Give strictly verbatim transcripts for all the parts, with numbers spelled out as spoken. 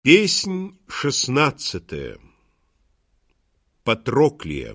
Песнь шестнадцатая. Патроклия.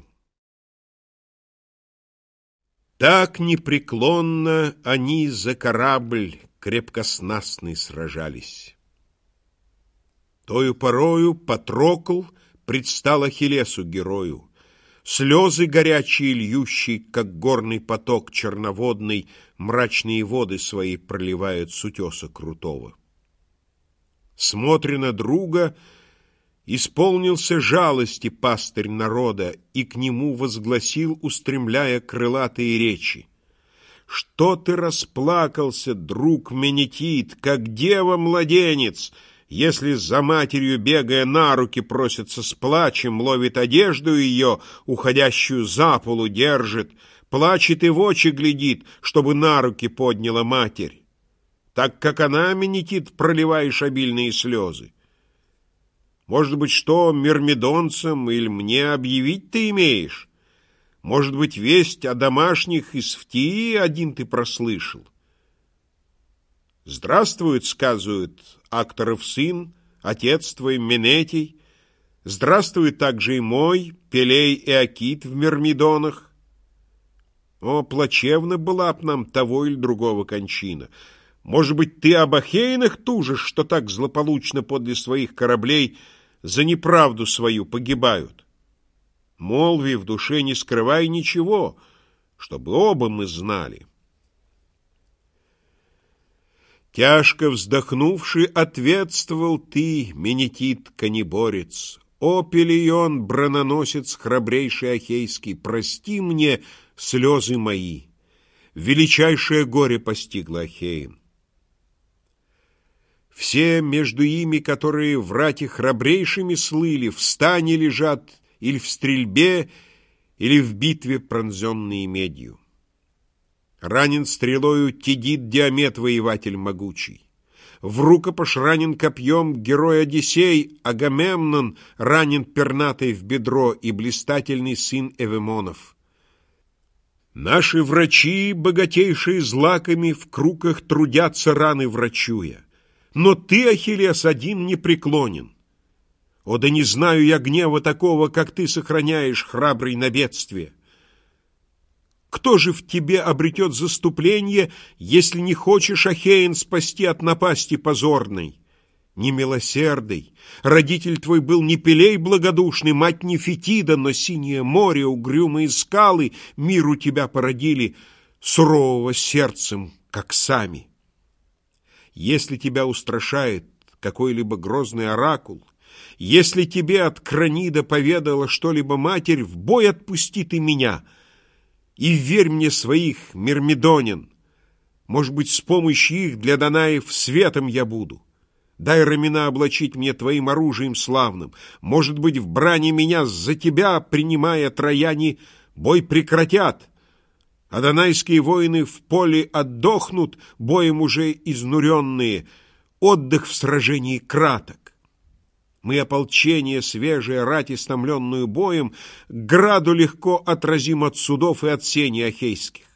Так непреклонно они за корабль крепкоснастный сражались. Тою порою Патрокл предстал Ахиллесу герою, слезы горячие льющий, как горный поток черноводный, мрачные воды свои проливает с утеса крутого. Смотря на друга, исполнился жалости пастырь народа и к нему возгласил, устремляя крылатые речи: «Что ты расплакался, друг Менетит, как дева-младенец, если за матерью, бегая на руки, просится с плачем, ловит одежду ее, уходящую за полу держит, плачет и в очи глядит, чтобы на руки подняла матерь? Так как она, Менетит, проливаешь обильные слезы. Может быть, что мирмидонцам или мне объявить ты имеешь? Может быть, весть о домашних из Фтии один ты прослышал? Здравствует, сказывают, Акторов сын, отец твой Менетий. Здравствует также и мой, Пелей и Акит в Мирмидонах. О, плачевна была б нам того или другого кончина. Может быть, ты об Ахейнах тужишь, что так злополучно подле своих кораблей за неправду свою погибают? Молви, в душе не скрывай ничего, чтобы оба мы знали». Тяжко вздохнувши, ответствовал ты, Менетит конеборец: «О, Пелион, брононосец храбрейший Ахейский, прости мне слезы мои. Величайшее горе постигло Ахеин. Все между ими, которые в рате храбрейшими слыли, в стане лежат или в стрельбе, или в битве, пронзенные медью. Ранен стрелою Тидид Диамет, воеватель могучий. В рукопаш ранен копьем герой Одиссей, Агамемнон ранен пернатой в бедро и блистательный сын Эвемонов. Наши врачи, богатейшие злаками, в круках трудятся раны врачуя. Но ты, Ахиллес, один непреклонен. О, да не знаю я гнева такого, как ты сохраняешь, храбрый на бедствие. Кто же в тебе обретет заступление, если не хочешь, Ахеин, спасти от напасти позорной? Немилосердый, родитель твой был не Пелей благодушный, мать не Фетида, но синее море, угрюмые скалы миру тебя породили, сурового сердцем, как сами. Если тебя устрашает какой-либо грозный оракул, если тебе от Кранида поведала что-либо матерь, в бой отпусти ты меня и верь мне своих мирмидонин. Может быть, с помощью их для Данаев светом я буду. Дай рамена облачить мне твоим оружием славным. Может быть, в брани меня за тебя, принимая трояне, бой прекратят, а донайские воины в поле отдохнут, боем уже изнуренные, отдых в сражении краток. Мы ополчение свежее, рать истомленную боем, граду легко отразим от судов и от сеней ахейских.